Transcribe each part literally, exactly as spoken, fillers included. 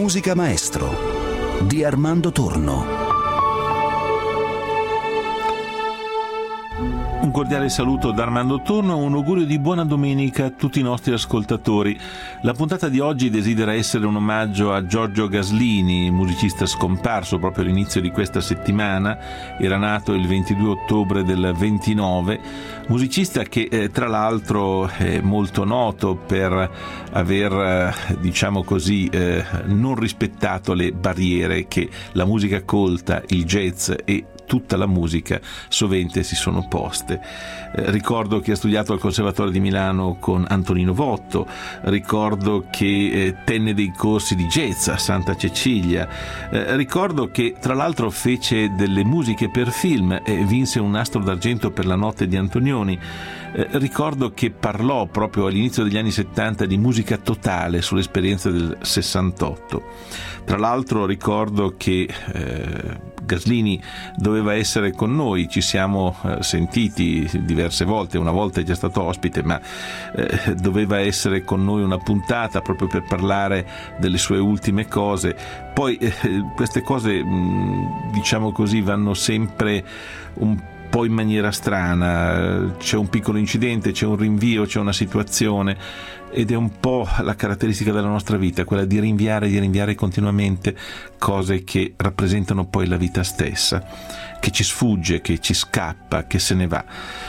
Musica Maestro di Armando Torno. Un cordiale saluto da Armando Torno e un augurio di buona domenica a tutti i nostri ascoltatori. La puntata di oggi desidera essere un omaggio a Giorgio Gaslini, musicista scomparso proprio all'inizio di questa settimana. Era nato il ventidue ottobre del ventinove, musicista che eh, tra l'altro è molto noto per aver, eh, diciamo così, eh, non rispettato le barriere che la musica colta, il jazz e tutta la musica sovente si sono poste. Eh, ricordo che ha studiato al Conservatorio di Milano con Antonino Votto, ricordo che eh, tenne dei corsi di jazz a Santa Cecilia, eh, ricordo che tra l'altro fece delle musiche per film e vinse un Nastro d'Argento per La notte di Antonioni. Eh, ricordo che parlò proprio all'inizio degli anni settanta di musica totale sull'esperienza del sessantotto. Tra l'altro ricordo che eh, Gaslini doveva essere con noi, ci siamo eh, sentiti diverse volte, una volta è già stato ospite, ma eh, doveva essere con noi una puntata proprio per parlare delle sue ultime cose. Poi eh, queste cose, mh, diciamo così, vanno sempre un po' in maniera strana, c'è un piccolo incidente, c'è un rinvio, c'è una situazione, ed è un po' la caratteristica della nostra vita, quella di rinviare, di rinviare continuamente cose che rappresentano poi la vita stessa, che ci sfugge, che ci scappa, che se ne va.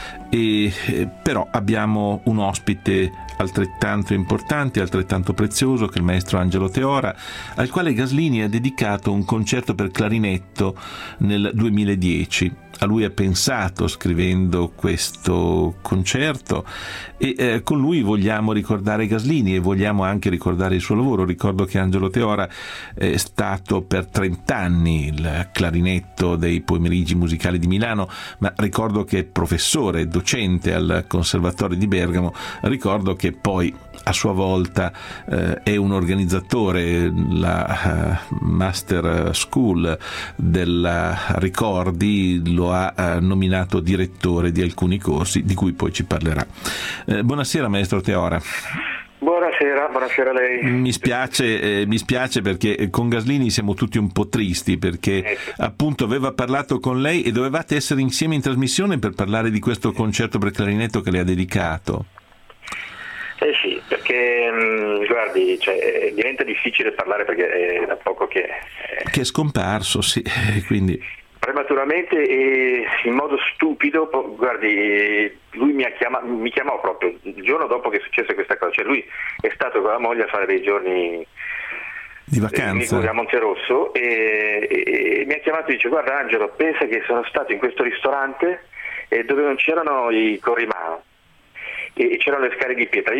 E però abbiamo un ospite altrettanto importante, altrettanto prezioso, che è il maestro Angelo Teora, al quale Gaslini ha dedicato un concerto per clarinetto nel duemiladieci. A lui ha pensato scrivendo questo concerto e eh, con lui vogliamo ricordare Gaslini e vogliamo anche ricordare il suo lavoro. Ricordo che Angelo Teora è stato per trent'anni il clarinetto dei pomeriggi musicali di Milano, ma ricordo che è professore, docente al Conservatorio di Bergamo. Ricordo che poi a sua volta eh, è un organizzatore, la uh, Master School della Ricordi lo ha uh, nominato direttore di alcuni corsi di cui poi ci parlerà. Eh, buonasera maestro Teora. Buonasera, buonasera a lei. Mi spiace, eh, mi spiace perché con Gaslini siamo tutti un po' tristi perché eh sì. appunto aveva parlato con lei e dovevate essere insieme in trasmissione per parlare di questo concerto per clarinetto che le ha dedicato. Eh sì, perché mh, guardi, cioè, diventa difficile parlare perché è da poco che... Eh, che è scomparso, sì, quindi... Prematuramente e in modo stupido, guardi, lui mi, ha chiamato, mi chiamò proprio il giorno dopo che successe questa cosa, cioè lui è stato con la moglie a fare dei giorni di vacanza a Monterosso e, e, e mi ha chiamato e dice: guarda Angelo, pensa che sono stato in questo ristorante e dove non c'erano i corrimano e c'erano le scale di pietra,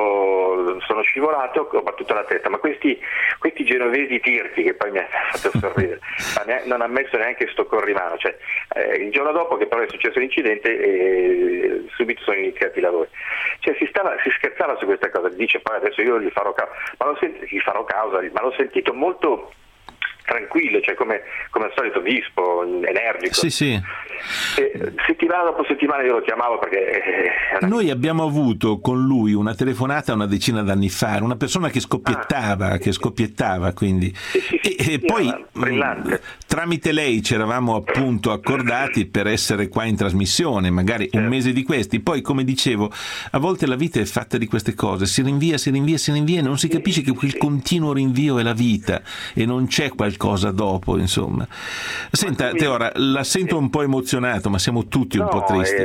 io sono scivolato, ho battuto la testa, ma questi, questi genovesi tirchi che poi mi hanno fatto sorridere non ha messo neanche sto corrimano, cioè, eh, il giorno dopo che però è successo l'incidente eh, subito sono iniziati i lavori, cioè si, stava, si scherzava su questa cosa, dice poi adesso io gli farò causa, ma l'ho sentito, gli farò causa, ma l'ho sentito molto tranquillo, cioè come, come al solito vispo, energico. Sì, sì. E settimana dopo settimana io lo chiamavo perché... Eh, Noi abbiamo avuto con lui una telefonata una decina d'anni fa, una persona che scoppiettava, ah, che scoppiettava, quindi... Sì, sì, sì, e, sì, e poi mh, tramite lei ci eravamo appunto accordati per essere qua in trasmissione, magari certo. un mese di questi. Poi, come dicevo, a volte la vita è fatta di queste cose, si rinvia, si rinvia, si rinvia e non si capisce che quel continuo rinvio è la vita e non c'è qualcosa dopo, insomma. Senta, Teora, la sento un po' emozionato, ma siamo tutti un no, po' tristi.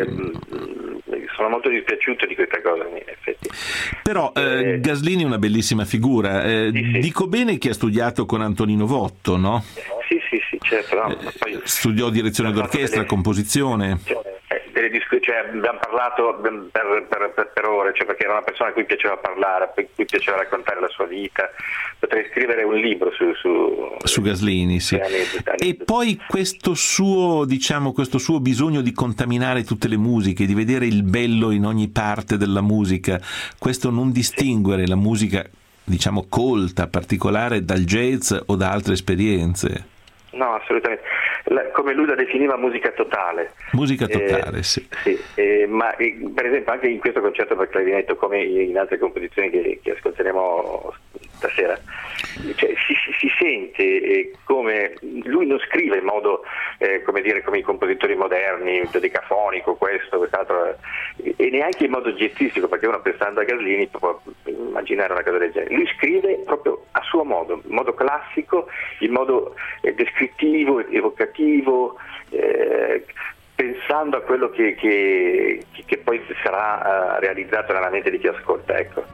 Eh, sono molto dispiaciuto di questa cosa, in effetti. Però eh, eh, Gaslini è una bellissima figura. Eh, sì, sì. Dico bene che ha studiato con Antonino Votto, no? Sì, sì, sì, certo. No. Eh, Poi, studiò direzione d'orchestra, delle, composizione. Cioè, delle disc- cioè, abbiamo parlato per, per, per, per ore, cioè, perché era una persona a cui piaceva parlare, a cui piaceva raccontare la sua vita. Potrei scrivere un libro su, su, su Gaslini, sì. E poi questo suo, diciamo, questo suo bisogno di contaminare tutte le musiche, di vedere il bello in ogni parte della musica, questo non distinguere la musica, diciamo, colta, particolare dal jazz o da altre esperienze. No, assolutamente. La, come lui la definiva, musica totale. Musica totale, eh, sì. sì eh, ma eh, per esempio anche in questo concerto per clarinetto, come in altre composizioni che, che ascolteremo stasera. Cioè, si, si, si sente eh, come lui non scrive in modo eh, come dire come i compositori moderni, dodecafonico, questo, quest'altro, eh, e neanche in modo jazzistico, perché uno pensando a Gaslini può immaginare una cosa del genere. Lui scrive proprio a suo modo, in modo classico, in modo eh, descrittivo, evocativo, eh, pensando a quello che, che, che poi sarà uh, realizzato nella mente di chi ascolta, ecco.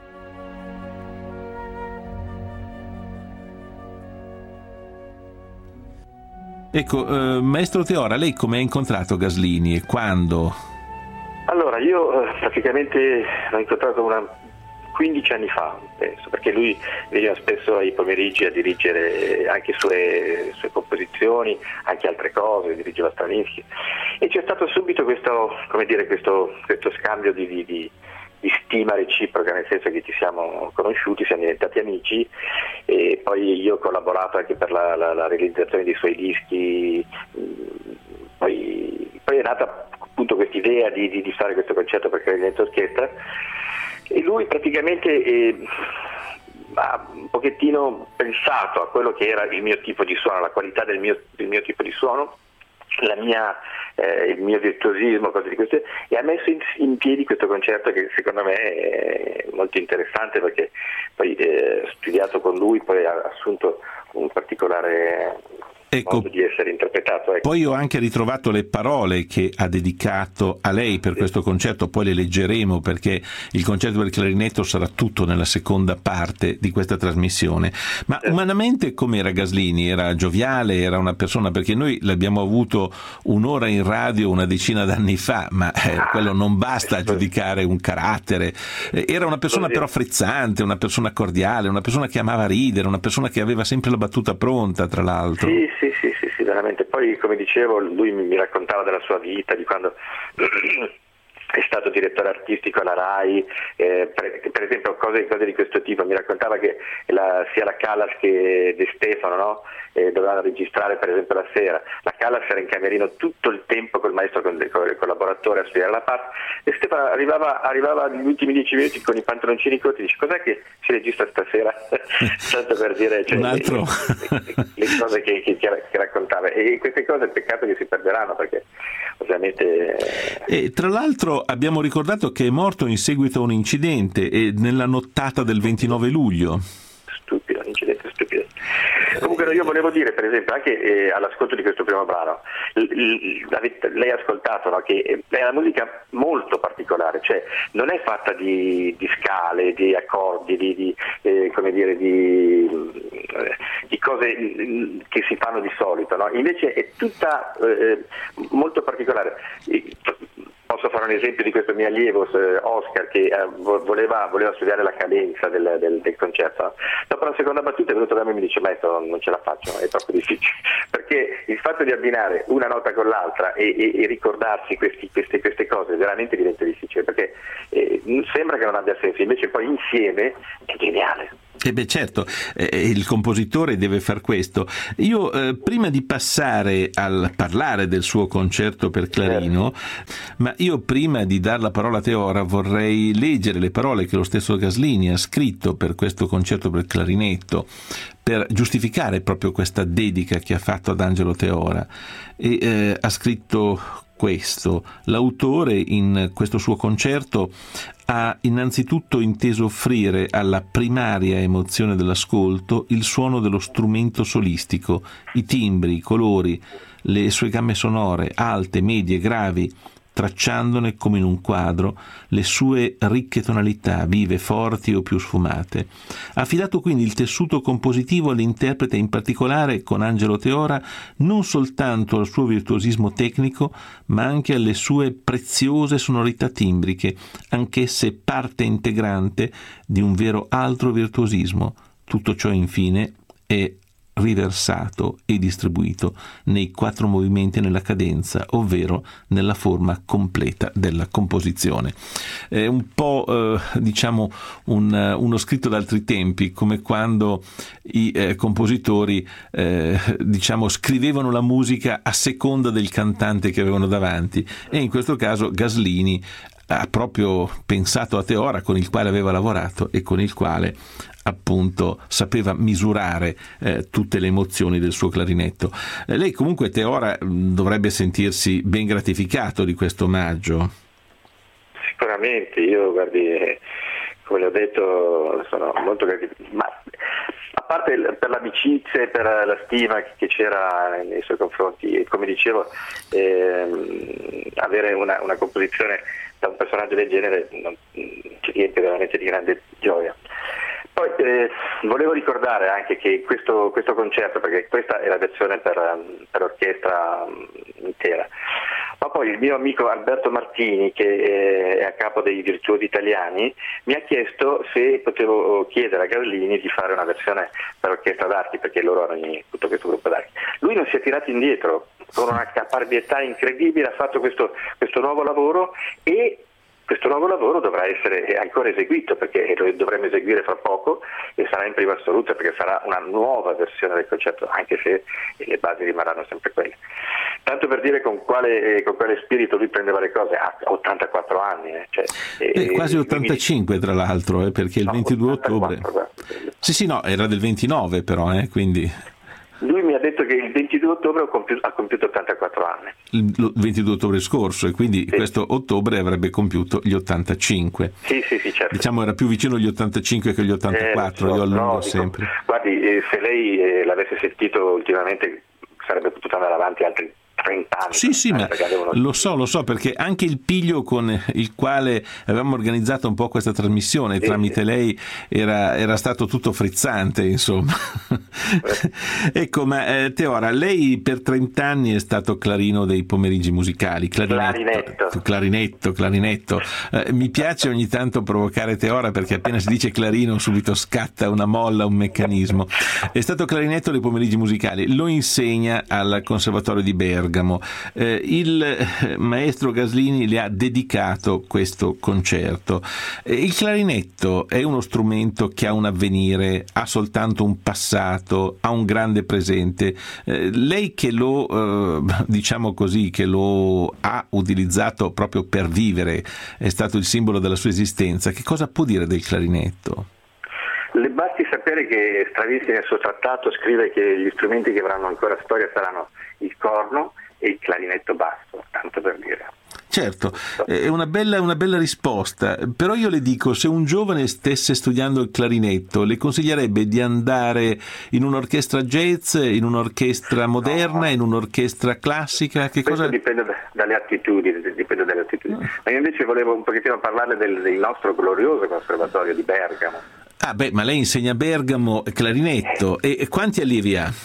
Ecco, eh, maestro Teora, lei come ha incontrato Gaslini e quando? Allora, io eh, praticamente l'ho incontrato una quindici anni fa, penso, perché lui veniva spesso ai pomeriggi a dirigere anche sue, sue composizioni, anche altre cose, dirigeva Stravinsky, e c'è stato subito questo, come dire, questo, questo scambio di, di, di, di stima reciproca, nel senso che ci siamo conosciuti, siamo diventati amici, e poi io ho collaborato anche per la, la, la realizzazione dei suoi dischi, poi, poi è nata appunto questa idea di, di, di fare questo concerto per clarinetto orchestra, e lui praticamente eh, ha un pochettino pensato a quello che era il mio tipo di suono, la qualità del mio, del mio tipo di suono, la mia, eh, il mio virtuosismo, cose di queste, e ha messo in, in piedi questo concerto che secondo me è molto interessante, perché poi eh, ho studiato con lui, poi ha assunto un particolare ecco, modo di essere interpretato. Ecco. Poi ho anche ritrovato le parole che ha dedicato a lei per sì. questo concerto, poi le leggeremo perché il concerto per clarinetto sarà tutto nella seconda parte di questa trasmissione. Ma sì. umanamente com'era Gaslini? Era gioviale? Era una persona, perché noi l'abbiamo avuto un'ora in radio una decina d'anni fa, ma eh, quello non basta a giudicare un carattere. Era una persona però frizzante, una persona cordiale, una persona che amava ridere, una persona che aveva sempre la battuta pronta, tra l'altro. Sì, sì, sì, sì, sì, veramente. Poi, come dicevo, lui mi raccontava della sua vita, di quando è stato direttore artistico alla RAI, eh, per, per esempio cose, cose di questo tipo. Mi raccontava che la, sia la Callas che De Stefano, no? eh, dovevano registrare per esempio la sera. La Callas era in camerino tutto il tempo col maestro, con il collaboratore a studiare la parte, e Stefano arrivava, arrivava negli ultimi dieci minuti con i pantaloncini corti e dice: cos'è che si registra stasera? Tanto per dire, cioè, un altro le, le cose che, che, che raccontava, e queste cose peccato che si perderanno, perché ovviamente e tra l'altro abbiamo ricordato che è morto in seguito a un incidente e nella nottata del ventinove luglio. Stupido, un incidente stupido. Comunque io volevo dire, per esempio, anche eh, all'ascolto di questo primo brano, l- l- lei ha ascoltato, no, che è una musica molto particolare, cioè non è fatta di, di scale, di accordi, di, di eh, come dire, di, eh, di cose che si fanno di solito, no? Invece è tutta eh, molto particolare. Posso fare un esempio di questo mio allievo Oscar, che eh, voleva, voleva studiare la cadenza del, del, del concerto. Dopo la seconda battuta è venuto da me e mi dice: maestro, non ce la faccio, è troppo difficile, perché il fatto di abbinare una nota con l'altra e, e, e ricordarsi questi, queste, queste cose veramente diventa difficile, perché eh, sembra che non abbia senso, invece poi insieme è geniale. Eh beh, certo, eh, il compositore deve far questo. Io eh, prima di passare al parlare del suo concerto per clarino, ma io prima di dar la parola a Teora vorrei leggere le parole che lo stesso Gaslini ha scritto per questo concerto per clarinetto, per giustificare proprio questa dedica che ha fatto ad Angelo Teora, e eh, ha scritto questo: l'autore in questo suo concerto ha innanzitutto inteso offrire alla primaria emozione dell'ascolto il suono dello strumento solistico, i timbri, i colori, le sue gamme sonore, alte, medie, gravi, tracciandone come in un quadro le sue ricche tonalità, vive, forti o più sfumate. Ha affidato quindi il tessuto compositivo all'interprete, in particolare con Angelo Teora, non soltanto al suo virtuosismo tecnico, ma anche alle sue preziose sonorità timbriche, anch'esse parte integrante di un vero altro virtuosismo. Tutto ciò, infine, è riversato e distribuito nei quattro movimenti nella cadenza, ovvero nella forma completa della composizione. È un po' eh, diciamo un, uno scritto d'altri tempi, come quando i eh, compositori eh, diciamo scrivevano la musica a seconda del cantante che avevano davanti, e in questo caso Gaslini ha proprio pensato a Teora, con il quale aveva lavorato e con il quale appunto sapeva misurare eh, tutte le emozioni del suo clarinetto. Eh, lei comunque, Teora, dovrebbe sentirsi ben gratificato di questo omaggio. Sicuramente, io guardi, eh, come le ho detto, sono molto gratificato, ma a parte per l'amicizia e per la stima che c'era nei suoi confronti, e come dicevo, ehm, avere una, una composizione da un personaggio del genere non c'è niente veramente di grande gioia. Poi eh, volevo ricordare anche che questo, questo concerto, perché questa è la versione per, per orchestra intera, ma poi il mio amico Alberto Martini, che è a capo dei Virtuosi Italiani, mi ha chiesto se potevo chiedere a Gaslini di fare una versione per orchestra d'archi, perché loro hanno tutto questo gruppo d'archi. Lui non si è tirato indietro, con una caparbietà incredibile ha fatto questo, questo nuovo lavoro, e questo nuovo lavoro dovrà essere ancora eseguito, perché lo dovremo eseguire fra poco e sarà in prima assoluta, perché sarà una nuova versione del concerto, anche se le basi rimarranno sempre quelle. Tanto per dire con quale, con quale spirito lui prendeva le cose, ha ottantaquattro anni. Eh, cioè, eh, quasi ottantacinque tra l'altro, eh, perché il no, ventidue ottobre... Sì, sì, no, era del ventinove però, eh, quindi... Lui mi ha detto che il ventidue ottobre ha compiuto, ha compiuto ottantaquattro anni. Il ventidue ottobre scorso, e quindi sì, questo ottobre avrebbe compiuto gli ottantacinque. Sì, sì, sì, certo. Diciamo era più vicino agli ottantacinque che agli ottantaquattro, eh, so, io allungo no, sempre. Dico, guardi, eh, se lei eh, l'avesse sentito ultimamente sarebbe potuto andare avanti altri trenta anni. Sì, sì, ma lo so, lo so, perché anche il piglio con il quale avevamo organizzato un po' questa trasmissione, sì, tramite sì, lei, era, era stato tutto frizzante, insomma. Eh. Ecco, ma eh, Teora, lei per trenta anni è stato clarino dei pomeriggi musicali, clarinetto, clarinetto, clarinetto. Eh, mi piace ogni tanto provocare Teora, perché appena si dice clarino subito scatta una molla, un meccanismo. È stato clarinetto dei pomeriggi musicali, lo insegna al Conservatorio di Bergamo. Eh, il maestro Gaslini le ha dedicato questo concerto. Eh, il clarinetto è uno strumento che ha un avvenire, ha soltanto un passato, ha un grande presente. Eh, lei che lo, eh, diciamo così, che lo ha utilizzato proprio per vivere, è stato il simbolo della sua esistenza, che cosa può dire del clarinetto? Le basti sapere che Stravinsky nel suo trattato scrive che gli strumenti che avranno ancora storia saranno il corno e il clarinetto basso, tanto per dire. Certo, è una bella, una bella risposta, però io le dico, se un giovane stesse studiando il clarinetto, le consiglierebbe di andare in un'orchestra jazz, in un'orchestra moderna, no, in un'orchestra classica? Che Questo cosa... dipende dalle attitudini, dipende dalle attitudini. No. Ma io invece volevo un pochettino parlarle del, del nostro glorioso conservatorio di Bergamo. Ah beh, ma lei insegna a Bergamo clarinetto, eh. e quanti allievi ha?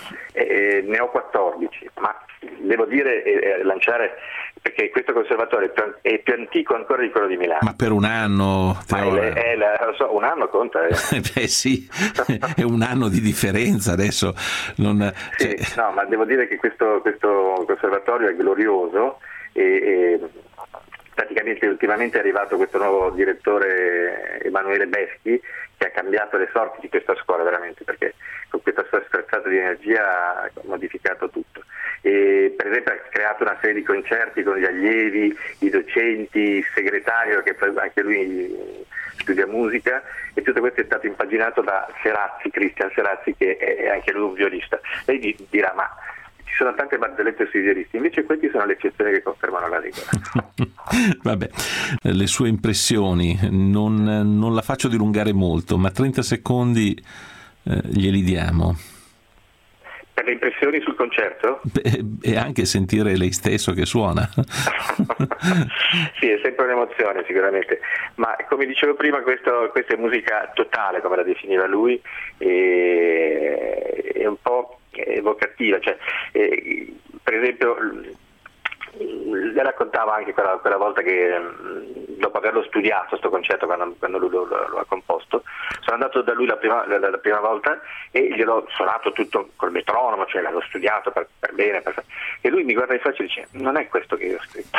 Eh, ne ho quattordici, ma devo dire e eh, lanciare, perché questo conservatorio è più, è più antico ancora di quello di Milano. Ma per un anno? Ma è, è la, lo so, un anno conta. Eh. Beh sì, è un anno di differenza adesso. Non, sì, cioè... no, ma devo dire che questo, questo conservatorio è glorioso e, e praticamente ultimamente è arrivato questo nuovo direttore Emanuele Beschi, che ha cambiato le sorti di questa scuola veramente, perché con questa sua sferzata di energia ha modificato tutto. E, per esempio, ha creato una serie di concerti con gli allievi, i docenti, il segretario, che anche lui studia musica, e tutto questo è stato impaginato da Serazzi, Cristian Serazzi, che è anche lui un violista. Lei dirà, ma ci sono tante barzellette sui violisti, invece questi sono le eccezioni che confermano la regola. Vabbè, le sue impressioni, non, non la faccio dilungare molto, ma trenta secondi eh, glieli diamo. Per le impressioni sul concerto? Beh, e anche sentire lei stesso che suona. Sì, è sempre un'emozione sicuramente, ma come dicevo prima, questo, questa è musica totale, come la definiva lui, e è un po' evocativa, cioè, eh, per esempio le raccontava anche quella, quella volta che dopo averlo studiato questo concerto, quando, quando lui lo, lo, lo ha composto, sono andato da lui la prima, la, la prima volta e gliel'ho suonato tutto col metronomo, cioè l'avevo studiato per, per bene, per... e lui mi guarda in faccia e dice: non è questo che io ho scritto.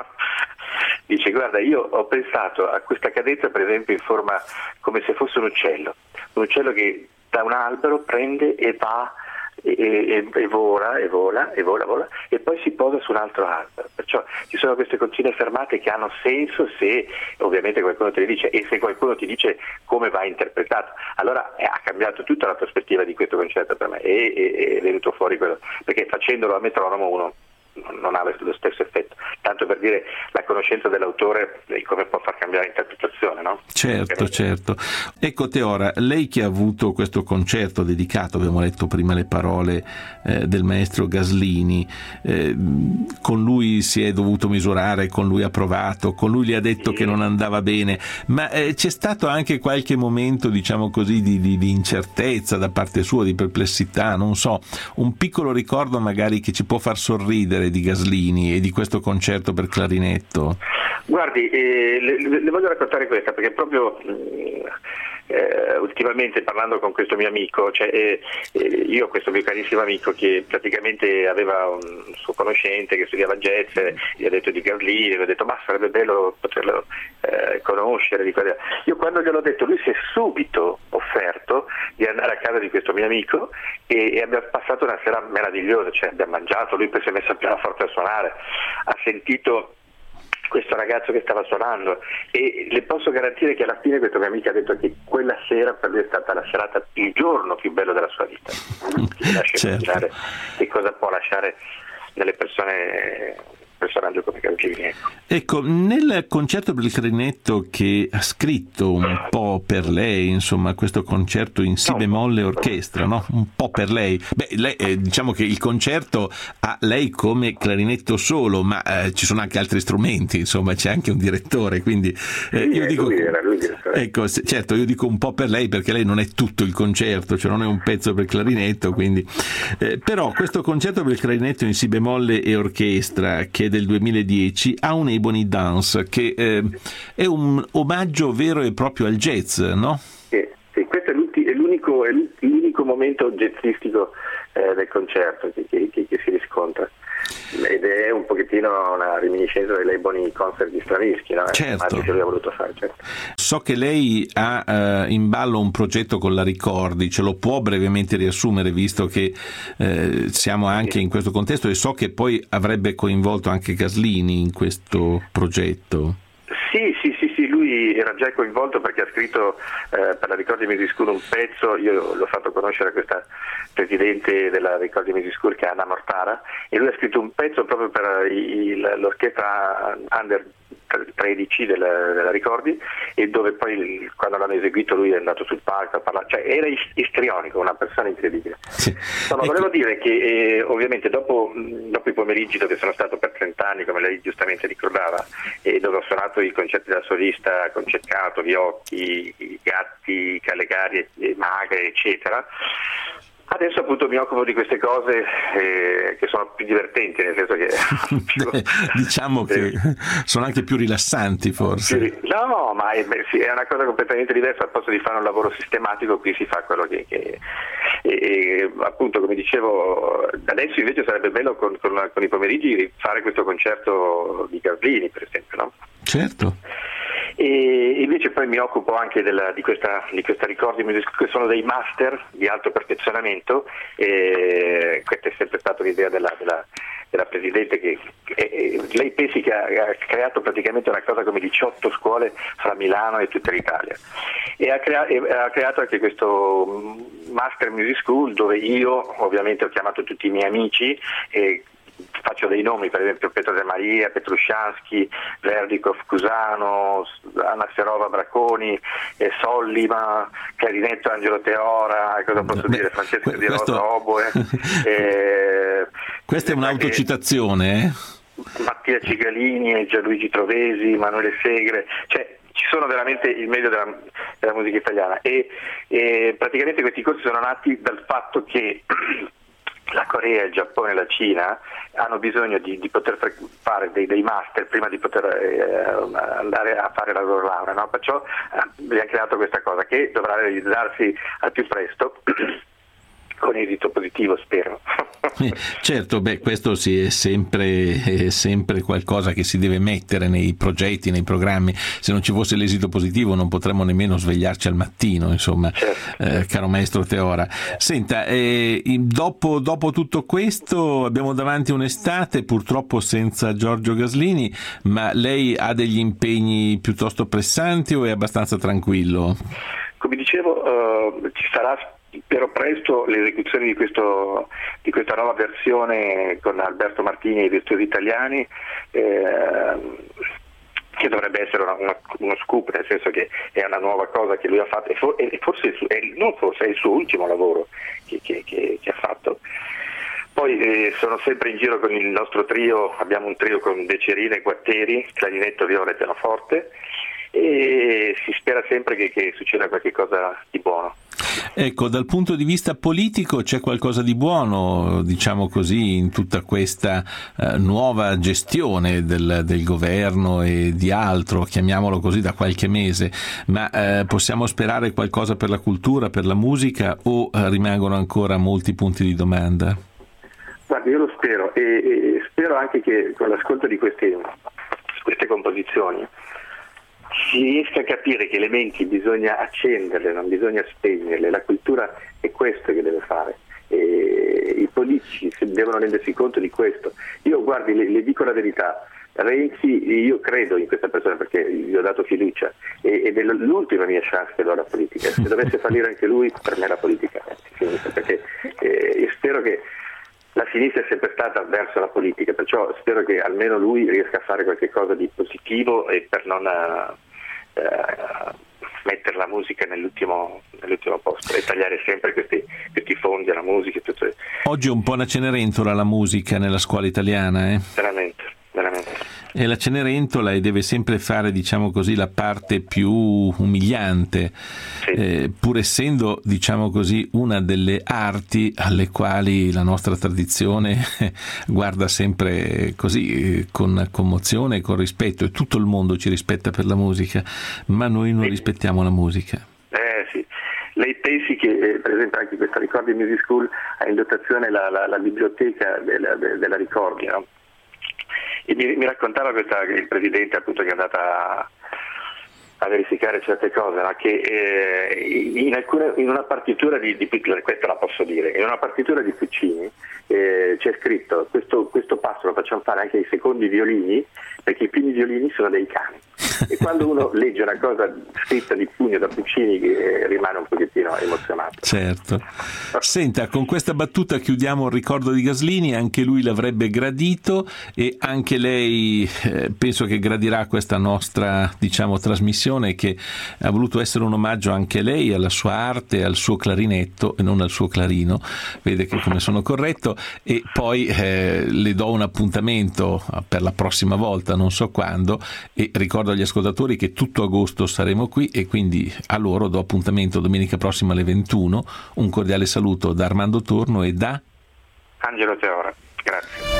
Dice: guarda, io ho pensato a questa cadenza per esempio in forma come se fosse un uccello, un uccello che da un albero prende e va e, e, e vola e vola e vola, vola e poi si posa su un altro albero. Perciò ci sono queste continue fermate che hanno senso se ovviamente qualcuno te le dice, e se qualcuno ti dice come va interpretato. Allora eh, ha cambiato tutta la prospettiva di questo concerto per me e, e, è venuto fuori quello, perché facendolo a metronomo uno non ha lo stesso effetto, tanto per dire la conoscenza dell'autore e come può far cambiare interpretazione, no? Certo, certo. Ecco Teora, lei che ha avuto questo concerto dedicato, abbiamo letto prima le parole eh, del maestro Gaslini, eh, con lui si è dovuto misurare, con lui ha provato, con lui gli ha detto sì. che non andava bene, ma eh, c'è stato anche qualche momento, diciamo così, di, di, di incertezza da parte sua, di perplessità, non so, un piccolo ricordo magari che ci può far sorridere di Gaslini e di questo concerto per clarinetto? Guardi, eh, le, le voglio raccontare questa perché proprio eh, ultimamente parlando con questo mio amico, cioè, eh, eh, io ho questo mio carissimo amico che praticamente aveva un suo conoscente che studiava jazz, gli ha detto di Gaslini, gli ha detto ma sarebbe bello poterlo eh, conoscere. Di quella... Io quando gliel'ho detto lui si è subito offerto di andare a casa di questo mio amico e, e abbiamo passato una sera meravigliosa, cioè abbiamo mangiato, lui poi si è messo a pianoforte a suonare, ha sentito questo ragazzo che stava suonando e le posso garantire che alla fine questo mio amico ha detto che quella sera per lui è stata la serata, il giorno più bello della sua vita. Ti lascia certo. immaginare che cosa può lasciare nelle persone un personaggio come Gaslini. Ecco. ecco, nel concerto per il clarinetto che ha scritto un po' per lei, insomma, questo concerto in si bemolle orchestra, no? Un po' per lei. Beh, lei, eh, diciamo che il concerto ha lei come clarinetto solo, ma eh, ci sono anche altri strumenti, insomma, c'è anche un direttore, quindi eh, io dico lui era, lui direttore. Ecco, certo, io dico un po' per lei perché lei non è tutto il concerto, cioè non è un pezzo per clarinetto, quindi eh, però questo concerto per il clarinetto in si bemolle e orchestra che del duemiladieci ha un Ebony Dance che eh, è un omaggio vero e proprio al jazz, no? Sì, sì, questo è, è, l'unico, è l'unico momento jazzistico eh, del concerto che, che, che si riscontra ed è un pochettino una reminiscenza dell'Ebony Concert di Stravinsky, no? Certo. Che lui ha voluto fare, certo. So che lei ha eh, in ballo un progetto con la Ricordi, ce lo può brevemente riassumere visto che eh, siamo anche in questo contesto e so che poi avrebbe coinvolto anche Gaslini in questo progetto. Sì, sì, sì, sì, lui era già coinvolto perché ha scritto eh, per la Ricordi Music School un pezzo, io l'ho fatto conoscere a questa presidente della Ricordi Music School che è Anna Mortara e lui ha scritto un pezzo proprio per il, l'orchestra under tredici della, della Ricordi e dove poi quando l'hanno eseguito lui è andato sul palco a parlare, cioè era istrionico, una persona incredibile. Sì. No, ma volevo dire che eh, ovviamente dopo, dopo i pomeriggi dove sono stato per trent'anni, come lei giustamente ricordava, e dove ho suonato i concerti da solista con Ceccato, Viocchi, Gatti, Calegari, Magre, eccetera. Adesso appunto mi occupo di queste cose eh, che sono più divertenti, nel senso che più, beh, diciamo eh, che sono anche più rilassanti forse. Più, no, ma è, beh, sì, è una cosa completamente diversa, al posto di fare un lavoro sistematico qui si fa quello che, che e, e, appunto come dicevo adesso invece sarebbe bello con, con, con i pomeriggi fare questo concerto di Gaslini per esempio, no? Certo. E invece poi mi occupo anche della, di questa di questa Ricordi Music, che sono dei master di alto perfezionamento e questa è sempre stata l'idea della, della, della Presidente che e, lei pensi che ha, ha creato praticamente una cosa come diciotto scuole fra Milano e tutta l'Italia e ha, crea, e ha creato anche questo Master Music School dove io ovviamente ho chiamato tutti i miei amici e faccio dei nomi, per esempio Pietro De Maria, Petrusciansky, Verdikov, Cusano, Anna Serova Bracconi, eh, Sollima, clarinetto Angelo Teora, cosa posso Beh, dire, Francesco que- Di questo... Rosa Oboe. eh, Questa è un'autocitazione, eh? Mattia Cigalini e Gianluigi Trovesi, Manuele Segre, cioè ci sono veramente il meglio della, della musica italiana e, e praticamente questi corsi sono nati dal fatto che la Corea, il Giappone e la Cina hanno bisogno di, di poter fare dei, dei master prima di poter eh, andare a fare la loro laurea, no? Perciò eh, abbiamo creato questa cosa che dovrà realizzarsi al più presto con esito positivo, spero. Eh, certo, beh, questo sì, è sempre, è sempre qualcosa che si deve mettere nei progetti, nei programmi. Se non ci fosse l'esito positivo non potremmo nemmeno svegliarci al mattino, insomma, certo. eh, caro maestro Teora. Senta, eh, dopo, dopo tutto questo abbiamo davanti un'estate purtroppo senza Giorgio Gaslini, ma lei ha degli impegni piuttosto pressanti o è abbastanza tranquillo? Come dicevo, uh, ci sarà spero presto l'esecuzione di, questo, di questa nuova versione con Alberto Martini e i virtuosi italiani, eh, che dovrebbe essere una, una, uno scoop, nel senso che è una nuova cosa che lui ha fatto, e, for, e forse, il suo, è, non forse è il suo ultimo lavoro che, che, che, che ha fatto. Poi eh, sono sempre in giro con il nostro trio, abbiamo un trio con Becerina e Guatteri, clarinetto, viola e pianoforte, e si spera sempre che, che succeda qualche cosa di buono. Ecco, dal punto di vista politico c'è qualcosa di buono, diciamo così, in tutta questa eh, nuova gestione del, del governo e di altro, chiamiamolo così, da qualche mese, ma eh, possiamo sperare qualcosa per la cultura, per la musica, o eh, rimangono ancora molti punti di domanda? Guarda, io lo spero, e, e spero anche che con l'ascolto di queste, queste composizioni si riesca a capire che le menti bisogna accenderle, non bisogna spegnerle. La cultura è questo che deve fare, e i politici devono rendersi conto di questo. Io, guardi, le, le dico la verità, Renzi, io credo in questa persona perché gli ho dato fiducia, e, ed è l'ultima mia chance che do alla politica. Se dovesse fallire anche lui, per me la politica è finita, perché eh, io spero che la sinistra è sempre stata verso la politica, perciò spero che almeno lui riesca a fare qualche cosa di positivo, e per non uh, uh, mettere la musica nell'ultimo, nell'ultimo posto e tagliare sempre questi, questi fondi alla musica. Tutto. Oggi è un po' una Cenerentola la musica nella scuola italiana, eh? Veramente, veramente. E la Cenerentola, e deve sempre fare, diciamo così, la parte più umiliante, sì. eh, pur essendo, diciamo così, una delle arti alle quali la nostra tradizione guarda sempre così, con commozione e con rispetto, e tutto il mondo ci rispetta per la musica, ma noi non sì. rispettiamo la musica. Eh sì. Lei pensi che, eh, per esempio, anche questa Ricordi Music School ha in dotazione la, la, la biblioteca della, della Ricordi, no? E mi, mi raccontava questa, il presidente, appunto, che è andata a, a verificare certe cose, no? Che eh, in, alcune, in una partitura di, di questa la posso dire, in una partitura di Puccini eh, c'è scritto questo, questo passo lo facciamo fare anche ai secondi violini, perché i primi violini sono dei cani, e quando uno legge una cosa scritta di pugno da Puccini eh, rimane un pochettino emozionato. Certo. Senta, con questa battuta chiudiamo il ricordo di Gaslini, anche lui l'avrebbe gradito, e anche lei eh, penso che gradirà questa nostra, diciamo, trasmissione, che ha voluto essere un omaggio anche a lei, alla sua arte, al suo clarinetto e non al suo clarino, vede che come sono corretto, e poi eh, le do un appuntamento per la prossima volta, non so quando, e ricordo agli ascoltatori che tutto agosto saremo qui, e quindi a loro do appuntamento domenica prossima alle ventuno. Un cordiale saluto da Armando Torno e da Angelo Teora. Grazie.